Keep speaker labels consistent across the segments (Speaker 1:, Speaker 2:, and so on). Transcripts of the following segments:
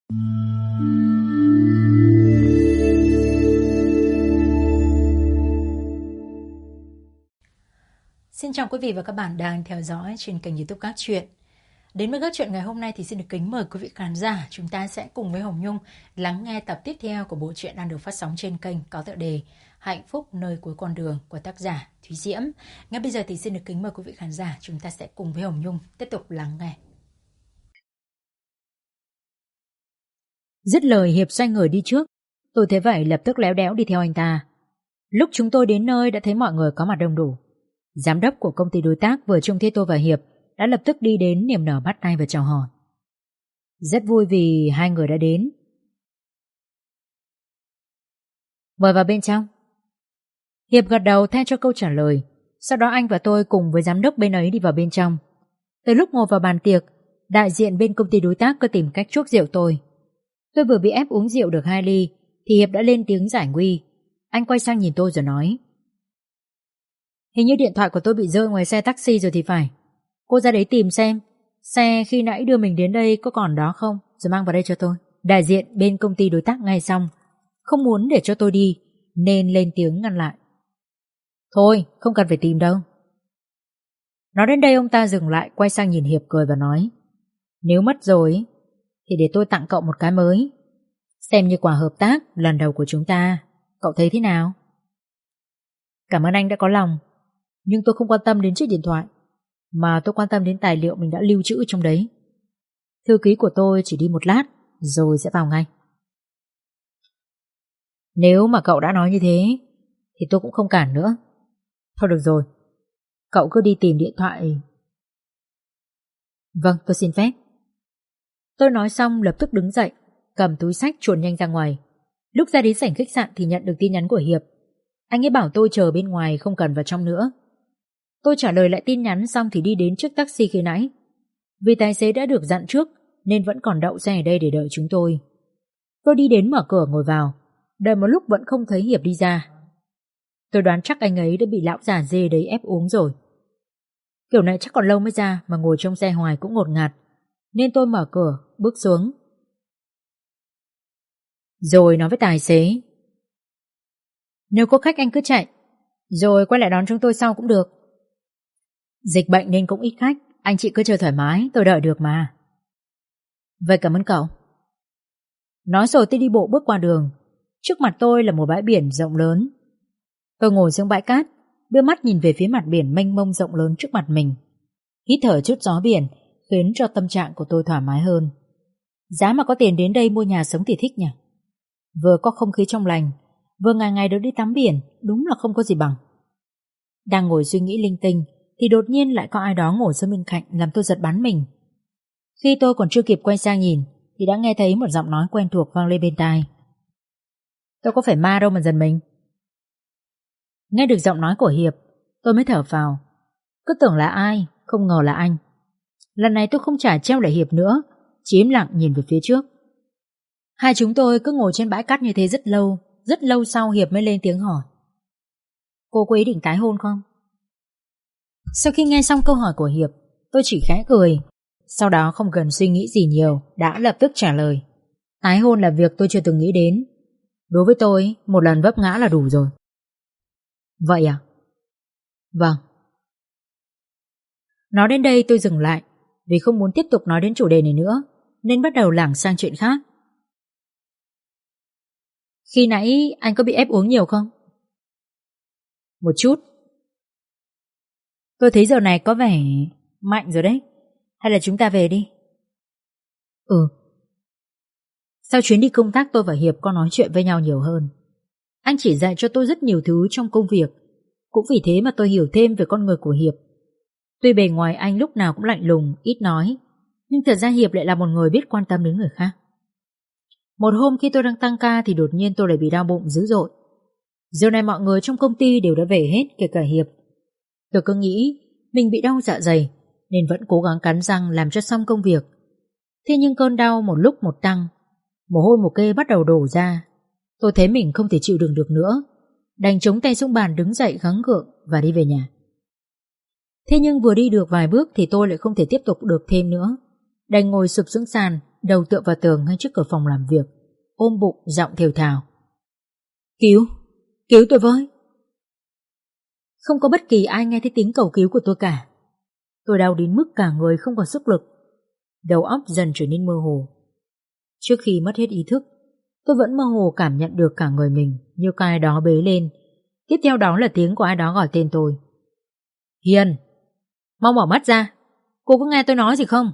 Speaker 1: Xin chào quý vị và các bạn đang theo dõi trên kênh YouTube Các Chuyện. Đến với Các Chuyện ngày hôm nay thì xin được kính mời quý vị khán giả, chúng ta sẽ cùng với Hồng Nhung lắng nghe tập tiếp theo của bộ truyện đang được phát sóng trên kênh có tựa đề Hạnh Phúc Nơi Cuối Con Đường của tác giả Thúy Diễm. Ngay bây giờ thì xin được kính mời quý vị khán giả, chúng ta sẽ cùng với Hồng Nhung tiếp tục lắng nghe. Dứt lời, Hiệp xoay người đi trước. Tôi thấy vậy lập tức léo đéo đi theo anh ta. Lúc chúng tôi đến nơi đã thấy mọi người có mặt đông đủ. Giám đốc của công ty đối tác vừa trông thấy tôi và Hiệp đã lập tức đi đến niềm nở bắt tay và chào hỏi. Rất vui vì hai người đã đến. Mời vào bên trong. Hiệp gật đầu thay cho câu trả lời. Sau đó anh và tôi cùng với giám đốc bên ấy đi vào bên trong. Từ lúc ngồi vào bàn tiệc, đại diện bên công ty đối tác có tìm cách chuốc rượu tôi. Tôi vừa bị ép uống rượu được 2 ly thì Hiệp đã lên tiếng giải nguy. Anh quay sang nhìn tôi rồi nói: Hình như điện thoại của tôi bị rơi ngoài xe taxi rồi thì phải. Cô ra đấy tìm xem xe khi nãy đưa mình đến đây có còn đó không, rồi mang vào đây cho tôi. Đại diện bên công ty đối tác ngay xong, không muốn để cho tôi đi nên lên tiếng ngăn lại. Thôi, không cần phải tìm đâu. Nói đến đây ông ta dừng lại, quay sang nhìn Hiệp cười và nói: Nếu mất rồi thì để tôi tặng cậu một cái mới, xem như quà hợp tác lần đầu của chúng ta. Cậu thấy thế nào? Cảm ơn anh đã có lòng, nhưng tôi không quan tâm đến chiếc điện thoại, mà tôi quan tâm đến tài liệu mình đã lưu trữ trong đấy. Thư ký của tôi chỉ đi một lát rồi sẽ vào ngay. Nếu mà cậu đã nói như thế thì tôi cũng không cản nữa. Thôi được rồi, cậu cứ đi tìm điện thoại. Vâng, tôi xin phép. Tôi nói xong lập tức đứng dậy, cầm túi xách chuồn nhanh ra ngoài. Lúc ra đến sảnh khách sạn thì nhận được tin nhắn của Hiệp. Anh ấy bảo tôi chờ bên ngoài, không cần vào trong nữa. Tôi trả lời lại tin nhắn xong thì đi đến chiếc taxi khi nãy. Vì tài xế đã được dặn trước nên vẫn còn đậu xe ở đây để đợi chúng tôi. Tôi đi đến mở cửa ngồi vào, đợi một lúc vẫn không thấy Hiệp đi ra. Tôi đoán chắc anh ấy đã bị lão già dê đấy ép uống rồi. Kiểu này chắc còn lâu mới ra, mà ngồi trong xe hoài cũng ngột ngạt, nên tôi mở cửa bước xuống rồi nói với tài xế: Nếu có khách anh cứ chạy, rồi quay lại đón chúng tôi sau cũng được. Dịch bệnh nên cũng ít khách, anh chị cứ chờ thoải mái, tôi đợi được mà. Vậy cảm ơn cậu. Nói rồi tôi đi bộ bước qua đường. Trước mặt tôi là một bãi biển rộng lớn. Tôi ngồi xuống bãi cát, đưa mắt nhìn về phía mặt biển mênh mông rộng lớn trước mặt mình. Hít thở chút gió biển khiến cho tâm trạng của tôi thoải mái hơn. Giá mà có tiền đến đây mua nhà sống thì thích nhỉ. Vừa có không khí trong lành, vừa ngày ngày được đi tắm biển, đúng là không có gì bằng. Đang ngồi suy nghĩ linh tinh thì đột nhiên lại có ai đó ngồi xuống bên cạnh, làm tôi giật bắn mình. Khi tôi còn chưa kịp quay sang nhìn thì đã nghe thấy một giọng nói quen thuộc vang lên bên tai. Tôi có phải ma đâu mà giật mình. Nghe được giọng nói của Hiệp, tôi mới thở phào. Cứ tưởng là ai, không ngờ là anh. Lần này tôi không trả treo lại Hiệp nữa, chỉ im lặng nhìn về phía trước. Hai chúng tôi cứ ngồi trên bãi cát như thế rất lâu sau Hiệp mới lên tiếng hỏi: Cô có ý định tái hôn không? Sau khi nghe xong câu hỏi của Hiệp, tôi chỉ khẽ cười. Sau đó không cần suy nghĩ gì nhiều, đã lập tức trả lời: Tái hôn là việc tôi chưa từng nghĩ đến. Đối với tôi, một lần vấp ngã là đủ rồi. Vậy à? Vâng. Nói đến đây tôi dừng lại, vì không muốn tiếp tục nói đến chủ đề này nữa, nên bắt đầu lảng sang chuyện khác. Khi nãy anh có bị ép uống nhiều không? Một chút. Tôi thấy giờ này có vẻ mạnh rồi đấy. Hay là chúng ta về đi? Ừ. Sau chuyến đi công tác tôi và Hiệp có nói chuyện với nhau nhiều hơn. Anh chỉ dạy cho tôi rất nhiều thứ trong công việc. Cũng vì thế mà tôi hiểu thêm về con người của Hiệp. Tuy bề ngoài anh lúc nào cũng lạnh lùng, ít nói, nhưng thật ra Hiệp lại là một người biết quan tâm đến người khác. Một hôm khi tôi đang tăng ca thì đột nhiên tôi lại bị đau bụng dữ dội. Giờ này mọi người trong công ty đều đã về hết, kể cả Hiệp. Tôi cứ nghĩ mình bị đau dạ dày nên vẫn cố gắng cắn răng làm cho xong công việc. Thế nhưng cơn đau một lúc một tăng, mồ hôi một kê bắt đầu đổ ra. Tôi thấy mình không thể chịu đựng được nữa, đành chống tay xuống bàn đứng dậy gắng gượng và đi về nhà. Thế nhưng vừa đi được vài bước thì tôi lại không thể tiếp tục được thêm nữa, đành ngồi sụp xuống sàn đầu tựa vào tường ngay trước cửa phòng làm việc, ôm bụng giọng thều thào. Cứu tôi với. Không có bất kỳ ai nghe thấy tiếng cầu cứu của tôi cả. Tôi đau đến mức cả người không còn sức lực, đầu óc dần trở nên mơ hồ. Trước khi mất hết ý thức, tôi vẫn mơ hồ cảm nhận được cả người mình như có ai đó bế lên. Tiếp theo đó là tiếng của ai đó gọi tên tôi. Hiền, mau mở mắt ra, cô có nghe tôi nói gì không?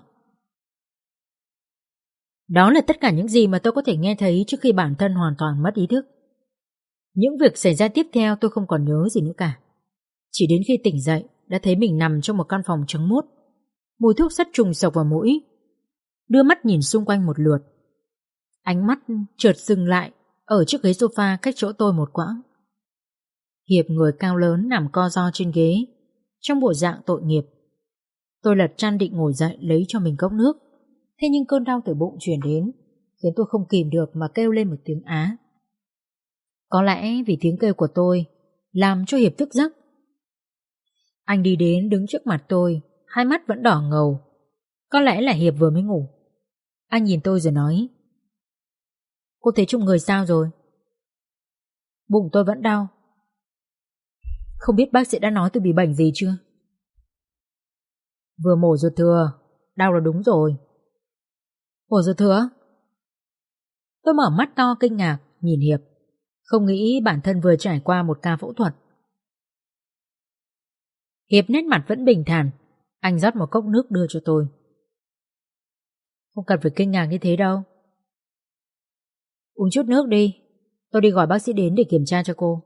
Speaker 1: Đó là tất cả những gì mà tôi có thể nghe thấy trước khi bản thân hoàn toàn mất ý thức. Những việc xảy ra tiếp theo tôi không còn nhớ gì nữa cả. Chỉ đến khi tỉnh dậy đã thấy mình nằm trong một căn phòng trắng muốt, mùi thuốc sắt trùng sộc vào mũi. Đưa mắt nhìn xung quanh một lượt, ánh mắt chợt dừng lại ở chiếc ghế sofa cách chỗ tôi một quãng. Hiệp người cao lớn nằm co ro trên ghế, trong bộ dạng tội nghiệp. Tôi lật chăn định ngồi dậy lấy cho mình cốc nước, thế nhưng cơn đau từ bụng truyền đến, khiến tôi không kìm được mà kêu lên một tiếng á. Có lẽ vì tiếng kêu của tôi làm cho Hiệp thức giấc. Anh đi đến đứng trước mặt tôi, hai mắt vẫn đỏ ngầu. Có lẽ là Hiệp vừa mới ngủ. Anh nhìn tôi rồi nói: Cô thấy trong người sao rồi? Bụng tôi vẫn đau. Không biết bác sĩ đã nói tôi bị bệnh gì chưa? Vừa mổ ruột thừa, đau là đúng rồi. Mổ ruột thừa? Tôi mở mắt to kinh ngạc nhìn Hiệp, không nghĩ bản thân vừa trải qua một ca phẫu thuật. Hiệp nét mặt vẫn bình thản. Anh rót một cốc nước đưa cho tôi. Không cần phải kinh ngạc như thế đâu. Uống chút nước đi, tôi đi gọi bác sĩ đến để kiểm tra cho cô.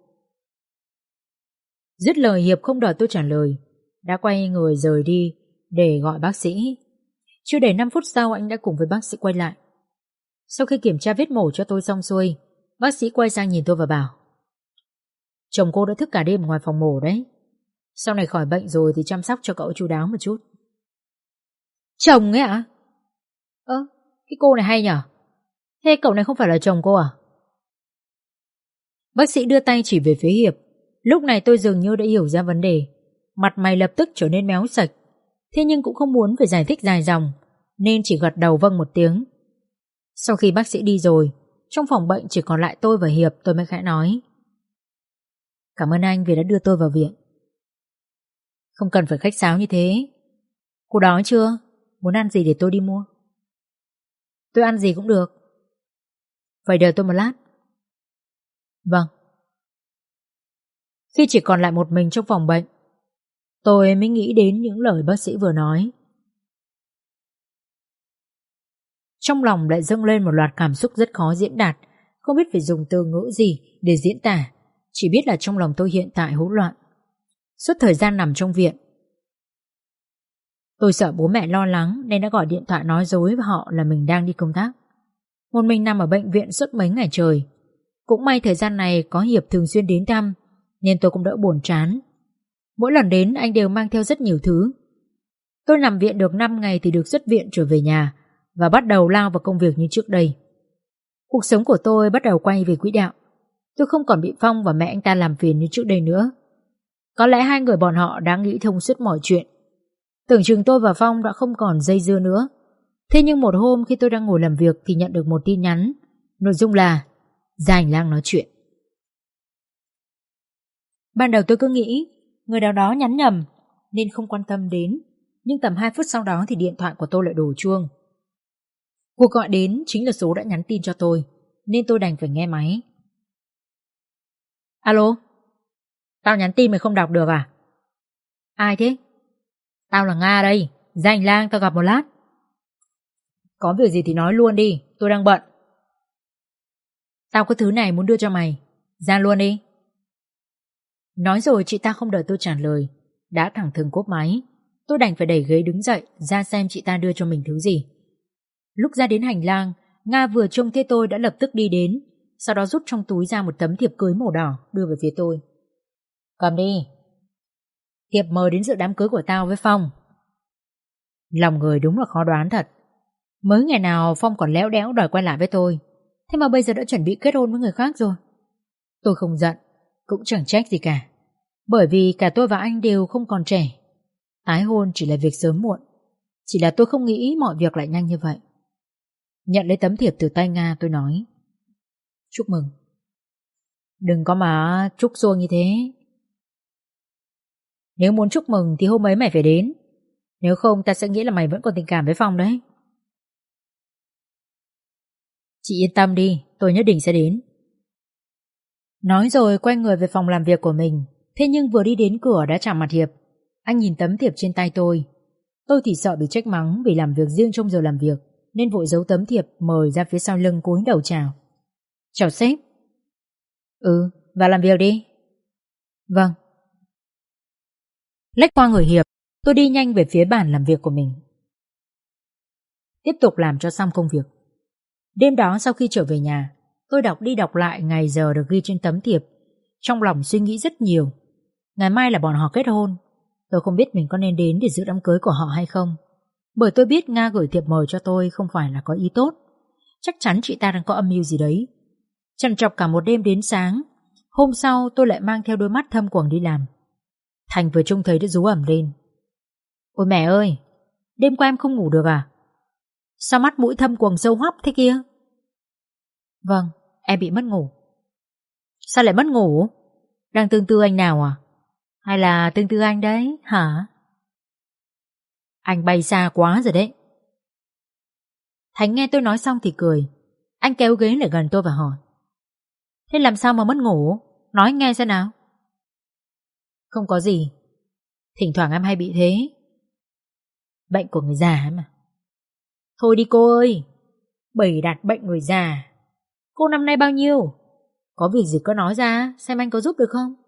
Speaker 1: Dứt lời Hiệp không đợi tôi trả lời, đã quay người rời đi để gọi bác sĩ. Chưa đầy 5 phút sau anh đã cùng với bác sĩ quay lại. Sau khi kiểm tra vết mổ cho tôi xong xuôi, bác sĩ quay sang nhìn tôi và bảo: Chồng cô đã thức cả đêm ngoài phòng mổ đấy. Sau này khỏi bệnh rồi thì chăm sóc cho cậu chu đáo một chút. Chồng ấy ạ? Cái cô này hay nhở? Thế cậu này không phải là chồng cô à? Bác sĩ đưa tay chỉ về phía Hiệp. Lúc này tôi dường như đã hiểu ra vấn đề. Mặt mày lập tức trở nên méo sạch. Thế nhưng cũng không muốn phải giải thích dài dòng, nên chỉ gật đầu vâng một tiếng. Sau khi bác sĩ đi rồi, trong phòng bệnh chỉ còn lại tôi và Hiệp. Tôi mới khẽ nói: Cảm ơn anh vì đã đưa tôi vào viện. Không cần phải khách sáo như thế. Cô đói chưa? Muốn ăn gì để tôi đi mua? Tôi ăn gì cũng được. Vậy đợi tôi một lát. Vâng. Khi chỉ còn lại một mình trong phòng bệnh, tôi mới nghĩ đến những lời bác sĩ vừa nói. Trong lòng lại dâng lên một loạt cảm xúc rất khó diễn đạt, không biết phải dùng từ ngữ gì để diễn tả. Chỉ biết là trong lòng tôi hiện tại hỗn loạn. Suốt thời gian nằm trong viện, tôi sợ bố mẹ lo lắng nên đã gọi điện thoại nói dối với họ là mình đang đi công tác. Một mình nằm ở bệnh viện suốt mấy ngày trời. Cũng may thời gian này có Hiệp thường xuyên đến thăm, nên tôi cũng đỡ buồn chán. Mỗi lần đến anh đều mang theo rất nhiều thứ. Tôi nằm viện được 5 ngày thì được xuất viện trở về nhà và bắt đầu lao vào công việc như trước đây. Cuộc sống của tôi bắt đầu quay về quỹ đạo. Tôi không còn bị Phong và mẹ anh ta làm phiền như trước đây nữa. Có lẽ hai người bọn họ đã nghĩ thông suốt mọi chuyện. Tưởng chừng tôi và Phong đã không còn dây dưa nữa. Thế nhưng một hôm khi tôi đang ngồi làm việc thì nhận được một tin nhắn. Nội dung là ra hành lang nói chuyện. Ban đầu tôi cứ nghĩ người nào đó nhắn nhầm nên không quan tâm đến. Nhưng tầm 2 phút sau đó thì điện thoại của tôi lại đổ chuông. Cuộc gọi đến chính là số đã nhắn tin cho tôi, nên tôi đành phải nghe máy. Alo? Tao nhắn tin mày không đọc được à? Ai thế? Tao là Nga đây. Ra hành lang tao gặp một lát. Có việc gì thì nói luôn đi, tôi đang bận. Tao có thứ này muốn đưa cho mày. Ra luôn đi. Nói rồi chị ta không đợi tôi trả lời, đã thẳng thừng cúp máy. Tôi đành phải đẩy ghế đứng dậy ra xem chị ta đưa cho mình thứ gì. Lúc ra đến hành lang, Nga vừa trông thấy tôi đã lập tức đi đến, sau đó rút trong túi ra một tấm thiệp cưới màu đỏ đưa về phía tôi. Cầm đi. Thiệp mời đến dự đám cưới của tao với Phong. Lòng người đúng là khó đoán thật. Mới ngày nào Phong còn léo đéo đòi quay lại với tôi, thế mà bây giờ đã chuẩn bị kết hôn với người khác rồi. Tôi không giận, cũng chẳng trách gì cả, bởi vì cả tôi và anh đều không còn trẻ. Tái hôn chỉ là việc sớm muộn, chỉ là tôi không nghĩ mọi việc lại nhanh như vậy. Nhận lấy tấm thiệp từ tay Nga, tôi nói: chúc mừng. Đừng có mà chúc xuông như thế. Nếu muốn chúc mừng thì hôm ấy mày phải đến. Nếu không ta sẽ nghĩ là mày vẫn còn tình cảm với Phong đấy. Chị yên tâm đi, tôi nhất định sẽ đến. Nói rồi quay người về phòng làm việc của mình. Thế nhưng vừa đi đến cửa đã chạm mặt Hiệp. Anh nhìn tấm thiệp trên tay tôi. Tôi thì sợ bị trách mắng vì làm việc riêng trong giờ làm việc, nên vội giấu tấm thiệp mời ra phía sau lưng cúi đầu chào. Chào sếp. Vào làm việc đi. Vâng. Lách qua người Hiệp, tôi đi nhanh về phía bàn làm việc của mình. Tiếp tục làm cho xong công việc. Đêm đó sau khi trở về nhà, tôi đọc đi đọc lại ngày giờ được ghi trên tấm thiệp. Trong lòng suy nghĩ rất nhiều. Ngày mai là bọn họ kết hôn. Tôi không biết mình có nên đến để dự đám cưới của họ hay không. Bởi tôi biết Nga gửi thiệp mời cho tôi không phải là có ý tốt. Chắc chắn chị ta đang có âm mưu gì đấy. Trằn trọc cả một đêm đến sáng. Hôm sau tôi lại mang theo đôi mắt thâm quầng đi làm. Thành vừa trông thấy đã rú ẩm lên. Ôi mẹ ơi, đêm qua em không ngủ được à? Sao mắt mũi thâm quầng sâu hoắm thế kia? Vâng, em bị mất ngủ. Sao lại mất ngủ? Đang tương tư anh nào à? Hay là tương tư anh đấy, hả? Anh bay xa quá rồi đấy. Thành nghe tôi nói xong thì cười. Anh kéo ghế lại gần tôi và hỏi: thế làm sao mà mất ngủ? Nói nghe xem nào. Không có gì. Thỉnh thoảng em hay bị thế. Bệnh của người già mà. Thôi đi cô ơi, bày đặt bệnh người già. Cô năm nay bao nhiêu? Có việc gì cứ nói ra, xem anh có giúp được không?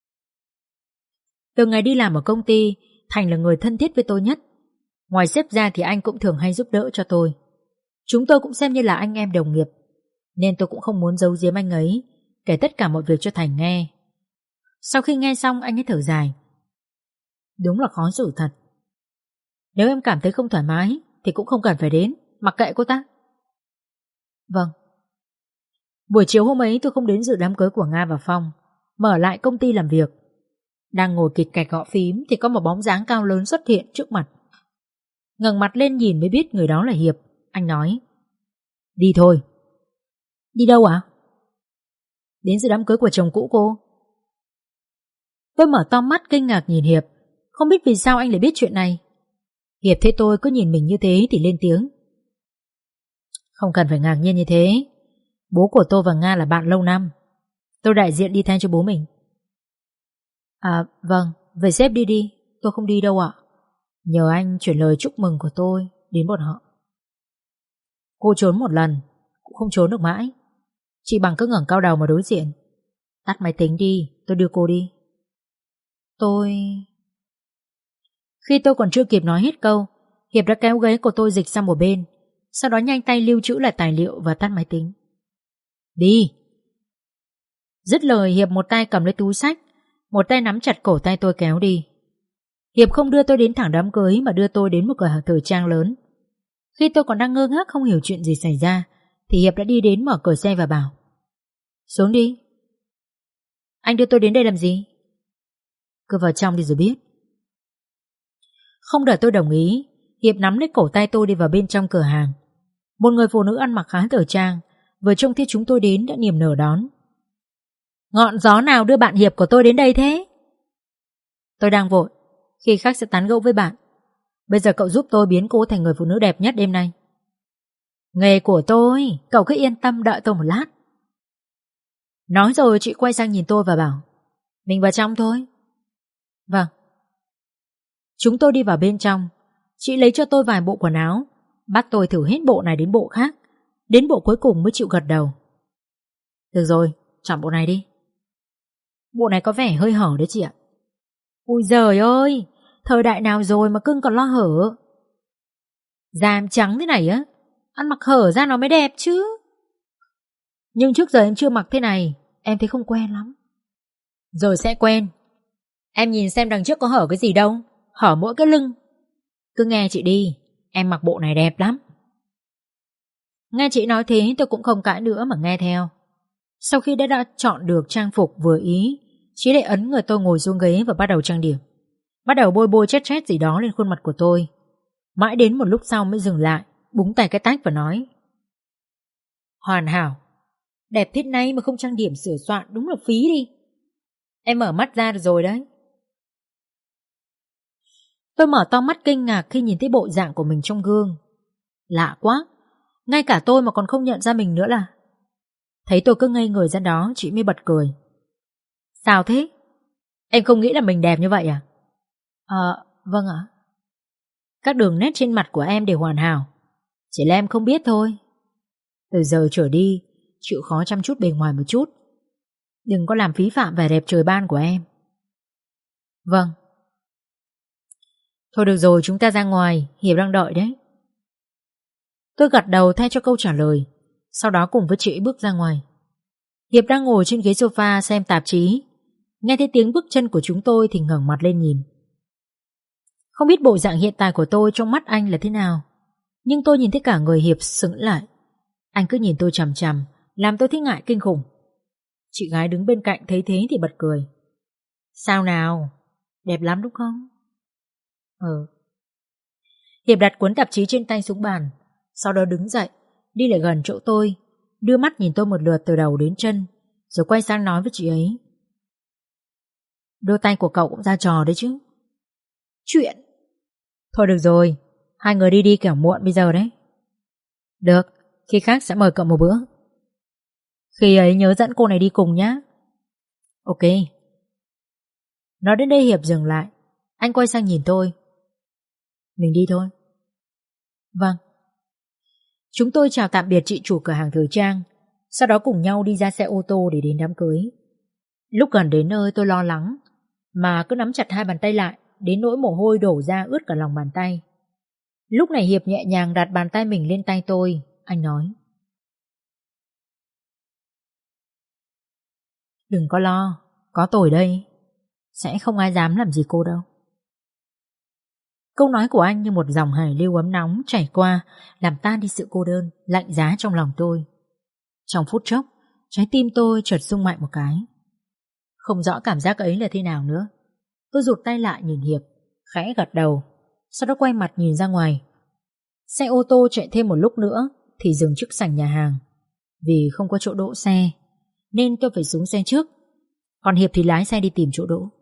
Speaker 1: Từ ngày đi làm ở công ty, Thành là người thân thiết với tôi nhất. Ngoài sếp ra thì anh cũng thường hay giúp đỡ cho tôi. Chúng tôi cũng xem như là anh em đồng nghiệp, nên tôi cũng không muốn giấu giếm anh ấy, kể tất cả mọi việc cho Thành nghe. Sau khi nghe xong anh ấy thở dài. Đúng là khó xử thật. Nếu em cảm thấy không thoải mái thì cũng không cần phải đến, mặc kệ cô ta. Vâng. Buổi chiều hôm ấy tôi không đến dự đám cưới của Nga và Phong, mà ở lại công ty làm việc. Đang ngồi kịch cạch gõ phím thì có một bóng dáng cao lớn xuất hiện trước mặt. Ngẩng mặt lên nhìn mới biết người đó là Hiệp. Anh nói: đi thôi. Đi đâu ạ? Đến dự đám cưới của chồng cũ cô. Tôi mở to mắt kinh ngạc nhìn Hiệp. Không biết vì sao anh lại biết chuyện này. Hiệp thấy tôi cứ nhìn mình như thế thì lên tiếng: không cần phải ngạc nhiên như thế. Bố của tôi và Nga là bạn lâu năm. Tôi đại diện đi thay cho bố mình. À vâng, về sếp đi đi. Tôi không đi đâu ạ. Nhờ anh chuyển lời chúc mừng của tôi đến bọn họ. Cô trốn một lần cũng không trốn được mãi. Chị bằng cứ ngẩng cao đầu mà đối diện. Tắt máy tính đi, tôi đưa cô đi. Tôi... Khi tôi còn chưa kịp nói hết câu, Hiệp đã kéo ghế của tôi dịch sang một bên, sau đó nhanh tay lưu trữ lại tài liệu và tắt máy tính. Đi. Dứt lời, Hiệp một tay cầm lấy túi xách, một tay nắm chặt cổ tay tôi kéo đi. Hiệp không đưa tôi đến thẳng đám cưới mà đưa tôi đến một cửa hàng thời trang lớn. Khi tôi còn đang ngơ ngác không hiểu chuyện gì xảy ra thì Hiệp đã đi đến mở cửa xe và bảo: xuống đi. Anh đưa tôi đến đây làm gì? Cứ vào trong đi rồi biết. Không đợi tôi đồng ý, Hiệp nắm lấy cổ tay tôi đi vào bên trong cửa hàng. Một người phụ nữ ăn mặc khá thời trang vừa trông thấy chúng tôi đến đã niềm nở đón. Ngọn gió nào đưa bạn Hiệp của tôi đến đây thế? Tôi đang vội, khi khách sẽ tán gẫu với bạn. Bây giờ cậu giúp tôi biến cô thành người phụ nữ đẹp nhất đêm nay. Nghề của tôi, cậu cứ yên tâm đợi tôi một lát. Nói rồi chị quay sang nhìn tôi và bảo: mình vào trong thôi. Vâng. Chúng tôi đi vào bên trong. Chị lấy cho tôi vài bộ quần áo, bắt tôi thử hết bộ này đến bộ khác, đến bộ cuối cùng mới chịu gật đầu. Được rồi, chọn bộ này đi. Bộ này có vẻ hơi hở đấy chị ạ. Ui giời ơi, thời đại nào rồi mà cưng còn lo hở. Da em trắng thế này á, ăn mặc hở ra nó mới đẹp chứ. Nhưng trước giờ em chưa mặc thế này, em thấy không quen lắm. Rồi sẽ quen. Em nhìn xem đằng trước có hở cái gì đâu, hở mỗi cái lưng. Cứ nghe chị đi, em mặc bộ này đẹp lắm. Nghe chị nói thế tôi cũng không cãi nữa mà nghe theo. Sau khi đã chọn được trang phục vừa ý, chị lại ấn người tôi ngồi xuống ghế và bắt đầu trang điểm. Bắt đầu bôi bôi chét chét gì đó lên khuôn mặt của tôi. Mãi đến một lúc sau mới dừng lại, búng tay cái tách và nói: Hoàn hảo. Đẹp thế này mà không trang điểm sửa soạn đúng là phí đi. Em mở mắt ra được rồi đấy. Tôi mở to mắt kinh ngạc khi nhìn thấy bộ dạng của mình trong gương. Lạ quá, ngay cả tôi mà còn không nhận ra mình nữa là. Thấy tôi cứ ngây người ra đó, chị mới bật cười. Sao thế? Em không nghĩ là mình đẹp như vậy à? Vâng ạ. Các đường nét trên mặt của em đều hoàn hảo, chỉ là em không biết thôi. Từ giờ trở đi, chịu khó chăm chút bề ngoài một chút, đừng có làm phí phạm vẻ đẹp trời ban của em. Vâng. Thôi được rồi, chúng ta ra ngoài, Hiệp đang đợi đấy. Tôi gật đầu thay cho câu trả lời, sau đó cùng với chị bước ra ngoài. Hiệp đang ngồi trên ghế sofa xem tạp chí, nghe thấy tiếng bước chân của chúng tôi thì ngẩng mặt lên nhìn. Không biết bộ dạng hiện tại của tôi trong mắt anh là thế nào, nhưng tôi nhìn thấy cả người Hiệp sững lại. Anh cứ nhìn tôi chằm chằm, làm tôi thấy ngại kinh khủng. Chị gái đứng bên cạnh thấy thế thì bật cười. Sao nào? Đẹp lắm đúng không? Hiệp đặt cuốn tạp chí trên tay xuống bàn, sau đó đứng dậy, đi lại gần chỗ tôi, đưa mắt nhìn tôi một lượt từ đầu đến chân, rồi quay sang nói với chị ấy. Đôi tay của cậu cũng ra trò đấy chứ. Chuyện? Thôi được rồi, hai người đi kẻo muộn bây giờ đấy. Được, khi khác sẽ mời cậu một bữa. Khi ấy nhớ dẫn cô này đi cùng nhé. Ok. Nói đến đây Hiệp dừng lại. Anh quay sang nhìn tôi. Mình đi thôi. Vâng. Chúng tôi chào tạm biệt chị chủ cửa hàng thời trang, sau đó cùng nhau đi ra xe ô tô để đến đám cưới. Lúc gần đến nơi tôi lo lắng, mà cứ nắm chặt hai bàn tay lại, đến nỗi mồ hôi đổ ra ướt cả lòng bàn tay. Lúc này Hiệp nhẹ nhàng đặt bàn tay mình lên tay tôi. Anh nói. Đừng có lo, có tôi đây, sẽ không ai dám làm gì cô đâu. Câu nói của anh như một dòng hải lưu ấm nóng chảy qua, làm tan đi sự cô đơn, lạnh giá trong lòng tôi. Trong phút chốc, trái tim tôi chợt rung mạnh một cái. Không rõ cảm giác ấy là thế nào nữa. Tôi rụt tay lại nhìn Hiệp, khẽ gật đầu, sau đó quay mặt nhìn ra ngoài. Xe ô tô chạy thêm một lúc nữa thì dừng trước sảnh nhà hàng. Vì không có chỗ đỗ xe nên tôi phải xuống xe trước, còn Hiệp thì lái xe đi tìm chỗ đỗ.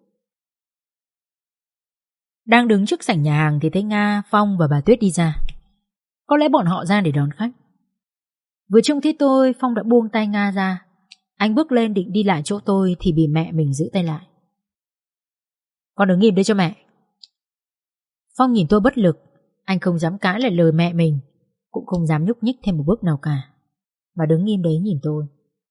Speaker 1: Đang đứng trước sảnh nhà hàng thì thấy Nga, Phong và bà Tuyết đi ra. Có lẽ bọn họ ra để đón khách. Vừa trông thấy tôi, Phong đã buông tay Nga ra. Anh bước lên định đi lại chỗ tôi thì bị mẹ mình giữ tay lại. Con đứng im đấy cho mẹ. Phong nhìn tôi bất lực. Anh không dám cãi lại lời mẹ mình, cũng không dám nhúc nhích thêm một bước nào cả, mà đứng im đấy nhìn tôi.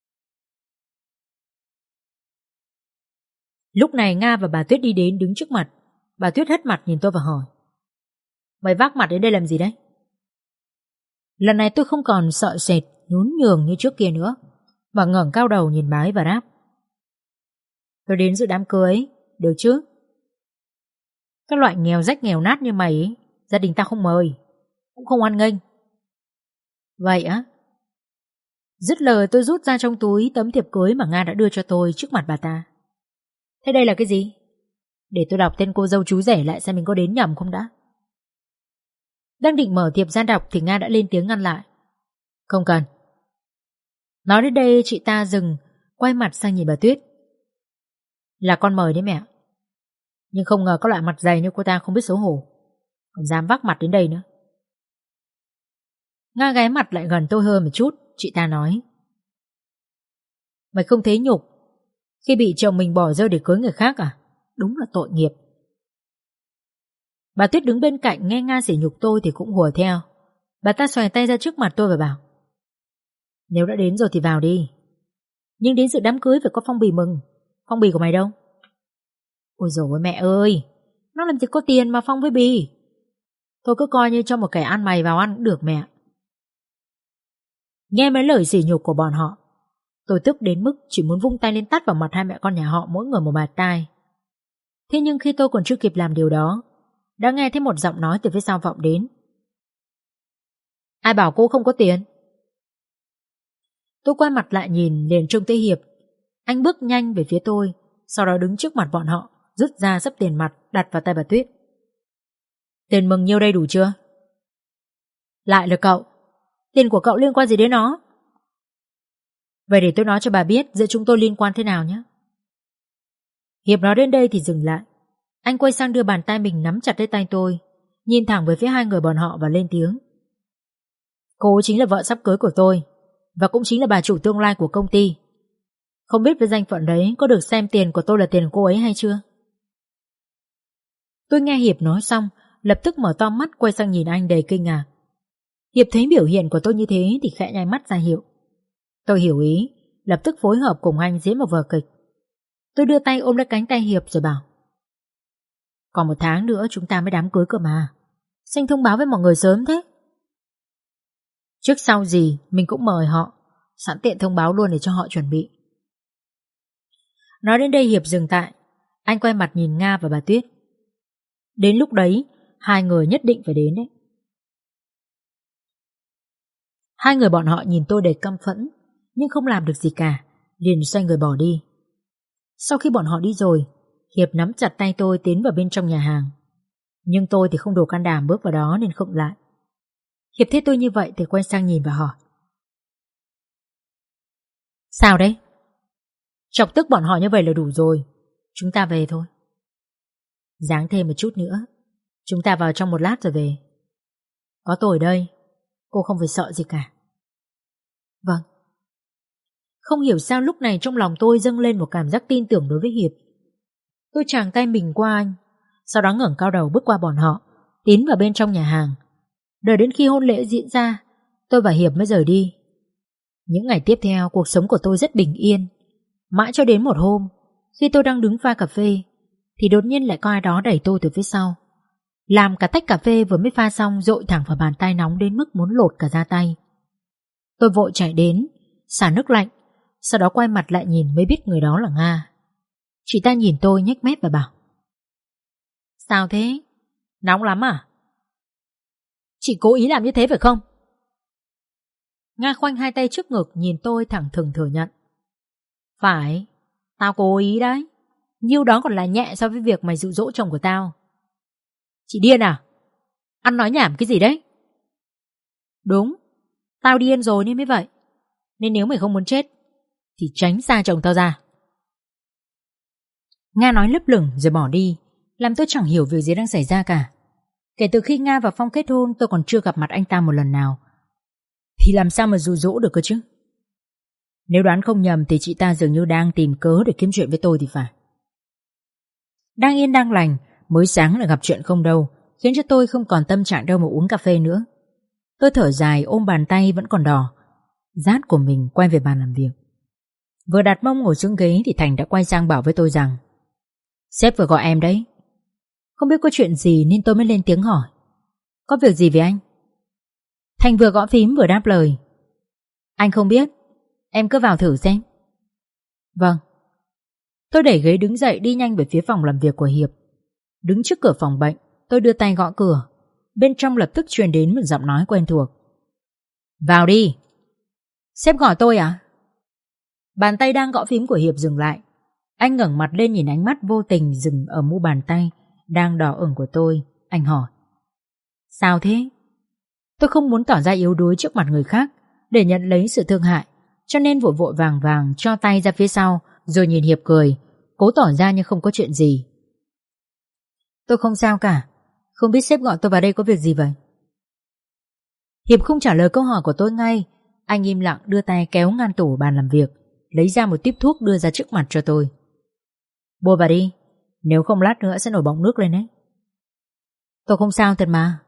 Speaker 1: Lúc này Nga và bà Tuyết đi đến đứng trước mặt. Bà Tuyết hất mặt nhìn tôi và hỏi. Mày vác mặt đến đây làm gì đấy? Lần này tôi không còn sợ sệt, nhún nhường như trước kia nữa, mà ngẩng cao đầu nhìn bà ấy và đáp. Tôi đến dự đám cưới, được chứ? Các loại nghèo rách nghèo nát như mày ấy, gia đình tao không mời, cũng không hoan nghênh. Vậy á? Dứt lời tôi rút ra trong túi tấm thiệp cưới mà Nga đã đưa cho tôi trước mặt bà ta. Thế đây là cái gì? Để tôi đọc tên cô dâu chú rể lại xem mình có đến nhầm không đã. Đang định mở thiệp ra đọc thì Nga đã lên tiếng ngăn lại. Không cần. Nói đến đây chị ta dừng, quay mặt sang nhìn bà Tuyết. Là con mời đấy mẹ. Nhưng không ngờ có loại mặt dày như cô ta không biết xấu hổ, còn dám vác mặt đến đây nữa. Nga ghé mặt lại gần tôi hơn một chút. Chị ta nói. Mày không thấy nhục khi bị chồng mình bỏ rơi để cưới người khác à? Đúng là tội nghiệp. Bà Tuyết đứng bên cạnh nghe Nga sỉ nhục tôi thì cũng hùa theo. Bà ta xoay tay ra trước mặt tôi và bảo. Nếu đã đến rồi thì vào đi, nhưng đến dự đám cưới phải có phong bì mừng. Phong bì của mày đâu? Ôi dồi ôi mẹ ơi, nó làm gì có tiền mà phong với bì. Tôi cứ coi như cho một kẻ ăn mày vào ăn cũng được mẹ. Nghe mấy lời sỉ nhục của bọn họ, tôi tức đến mức chỉ muốn vung tay lên tát vào mặt hai mẹ con nhà họ mỗi người một bạt tai. Thế nhưng khi tôi còn chưa kịp làm điều đó, đã nghe thấy một giọng nói từ phía sau vọng đến. Ai bảo cô không có tiền? Tôi quay mặt lại nhìn liền trông thấy Hiệp. Anh bước nhanh về phía tôi, sau đó đứng trước mặt bọn họ, rút ra sấp tiền mặt đặt vào tay bà Tuyết. Tiền mừng nhiêu đây đủ chưa? Lại là cậu. Tiền của cậu liên quan gì đến nó? Vậy để tôi nói cho bà biết giữa chúng tôi liên quan thế nào nhé. Hiệp nói đến đây thì dừng lại. Anh quay sang đưa bàn tay mình nắm chặt lấy tay tôi, nhìn thẳng về phía hai người bọn họ và lên tiếng. Cô chính là vợ sắp cưới của tôi, và cũng chính là bà chủ tương lai của công ty. Không biết với danh phận đấy có được xem tiền của tôi là tiền cô ấy hay chưa? Tôi nghe Hiệp nói xong, lập tức mở to mắt quay sang nhìn anh đầy kinh ngạc. Hiệp thấy biểu hiện của tôi như thế thì khẽ nháy mắt ra hiệu. Tôi hiểu ý, lập tức phối hợp cùng anh diễn một vở kịch. Tôi đưa tay ôm lấy cánh tay Hiệp rồi bảo. Còn 1 tháng nữa chúng ta mới đám cưới cơ mà. Xin thông báo với mọi người sớm thế. Trước sau gì mình cũng mời họ, sẵn tiện thông báo luôn để cho họ chuẩn bị. Nói đến đây Hiệp dừng tại. Anh quay mặt nhìn Nga và bà Tuyết. Đến lúc đấy 2 người nhất định phải đến đấy. 2 người bọn họ nhìn tôi đầy căm phẫn, nhưng không làm được gì cả, liền xoay người bỏ đi. Sau khi bọn họ đi rồi, Hiệp nắm chặt tay tôi tiến vào bên trong nhà hàng. Nhưng tôi thì không đủ can đảm bước vào đó nên khựng lại. Hiệp thấy tôi như vậy thì quay sang nhìn và hỏi. Sao đấy? Chọc tức bọn họ như vậy là đủ rồi. Chúng ta về thôi. Giáng thêm một chút nữa. Chúng ta vào trong 1 lát rồi về. Có tôi ở đây, cô không phải sợ gì cả. Vâng. Không hiểu sao lúc này trong lòng tôi dâng lên một cảm giác tin tưởng đối với Hiệp. Tôi tràng tay mình qua anh, sau đó ngẩng cao đầu bước qua bọn họ, tiến vào bên trong nhà hàng. Đợi đến khi hôn lễ diễn ra, tôi và Hiệp mới rời đi. Những ngày tiếp theo cuộc sống của tôi rất bình yên. Mãi cho đến một hôm, khi tôi đang đứng pha cà phê, thì đột nhiên lại có ai đó đẩy tôi từ phía sau, làm cả tách cà phê vừa mới pha xong dội thẳng vào bàn tay nóng đến mức muốn lột cả da tay. Tôi vội chạy đến, xả nước lạnh, sau đó quay mặt lại nhìn mới biết người đó là Nga. Chị ta nhìn tôi nhếch mép và bảo. Sao thế? Nóng lắm à? Chị cố ý làm như thế phải không? Nga khoanh hai tay trước ngực nhìn tôi thẳng thừng thừa nhận. Phải, tao cố ý đấy. Nhiêu đó còn là nhẹ so với việc mày dụ dỗ chồng của tao. Chị điên à? Ăn nói nhảm cái gì đấy? Đúng, tao điên rồi nên mới vậy. Nên nếu mày không muốn chết thì tránh xa chồng tao ra. Nga nói lấp lửng rồi bỏ đi, làm tôi chẳng hiểu việc gì đang xảy ra cả. Kể từ khi Nga và Phong kết hôn, tôi còn chưa gặp mặt anh ta một lần nào. Thì làm sao mà dụ dỗ được cơ chứ? Nếu đoán không nhầm thì chị ta dường như đang tìm cớ để kiếm chuyện với tôi thì phải. Đang yên đang lành, mới sáng là gặp chuyện không đâu, khiến cho tôi không còn tâm trạng đâu mà uống cà phê nữa. Tôi thở dài ôm bàn tay vẫn còn đỏ, rát của mình quay về bàn làm việc. Vừa đặt mông ngồi xuống ghế thì Thành đã quay sang bảo với tôi rằng sếp vừa gọi em đấy. Không biết có chuyện gì nên tôi mới lên tiếng hỏi. Có việc gì với anh? Thành vừa gõ phím vừa đáp lời. Anh không biết, em cứ vào thử xem. Vâng. Tôi đẩy ghế đứng dậy đi nhanh về phía phòng làm việc của Hiệp. Đứng trước cửa phòng bệnh, tôi đưa tay gõ cửa. Bên trong lập tức truyền đến một giọng nói quen thuộc. Vào đi. Sếp gọi tôi à? Bàn tay đang gõ phím của Hiệp dừng lại. Anh ngẩng mặt lên nhìn ánh mắt vô tình dừng ở mu bàn tay đang đỏ ửng của tôi. Anh hỏi. Sao thế? Tôi không muốn tỏ ra yếu đuối trước mặt người khác để nhận lấy sự thương hại, cho nên vội vội vàng vàng cho tay ra phía sau rồi nhìn Hiệp cười, cố tỏ ra như không có chuyện gì. Tôi không sao cả. Không biết sếp gọi tôi vào đây có việc gì vậy? Hiệp không trả lời câu hỏi của tôi ngay. Anh im lặng đưa tay kéo ngăn tủ bàn làm việc, lấy ra một típ thuốc đưa ra trước mặt cho tôi. Bôi vào đi, nếu không lát nữa sẽ nổi bọng nước lên đấy. Tôi không sao thật mà.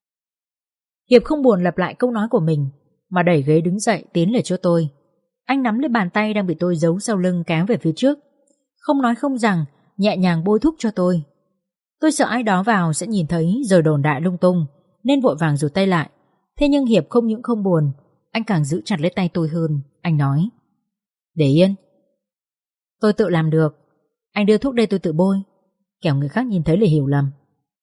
Speaker 1: Hiệp không buồn lặp lại câu nói của mình mà đẩy ghế đứng dậy tiến lại chỗ tôi. Anh nắm lấy bàn tay đang bị tôi giấu sau lưng kéo về phía trước, không nói không rằng nhẹ nhàng bôi thuốc cho tôi. Tôi sợ ai đó vào sẽ nhìn thấy rồi đồn đại lung tung nên vội vàng rụt tay lại. Thế nhưng Hiệp không những không buồn, anh càng giữ chặt lấy tay tôi hơn. Anh nói. Để yên. Tôi tự làm được. Anh đưa thuốc đây tôi tự bôi, kẻo người khác nhìn thấy là hiểu lầm.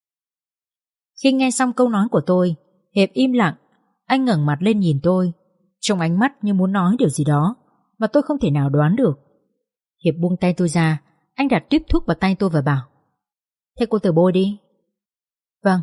Speaker 1: Khi nghe xong câu nói của tôi, Hiệp im lặng. Anh ngẩng mặt lên nhìn tôi, trong ánh mắt như muốn nói điều gì đó mà tôi không thể nào đoán được. Hiệp buông tay tôi ra. Anh đặt tuyếp thuốc vào tay tôi và bảo. Thế cô tự bôi đi. Vâng.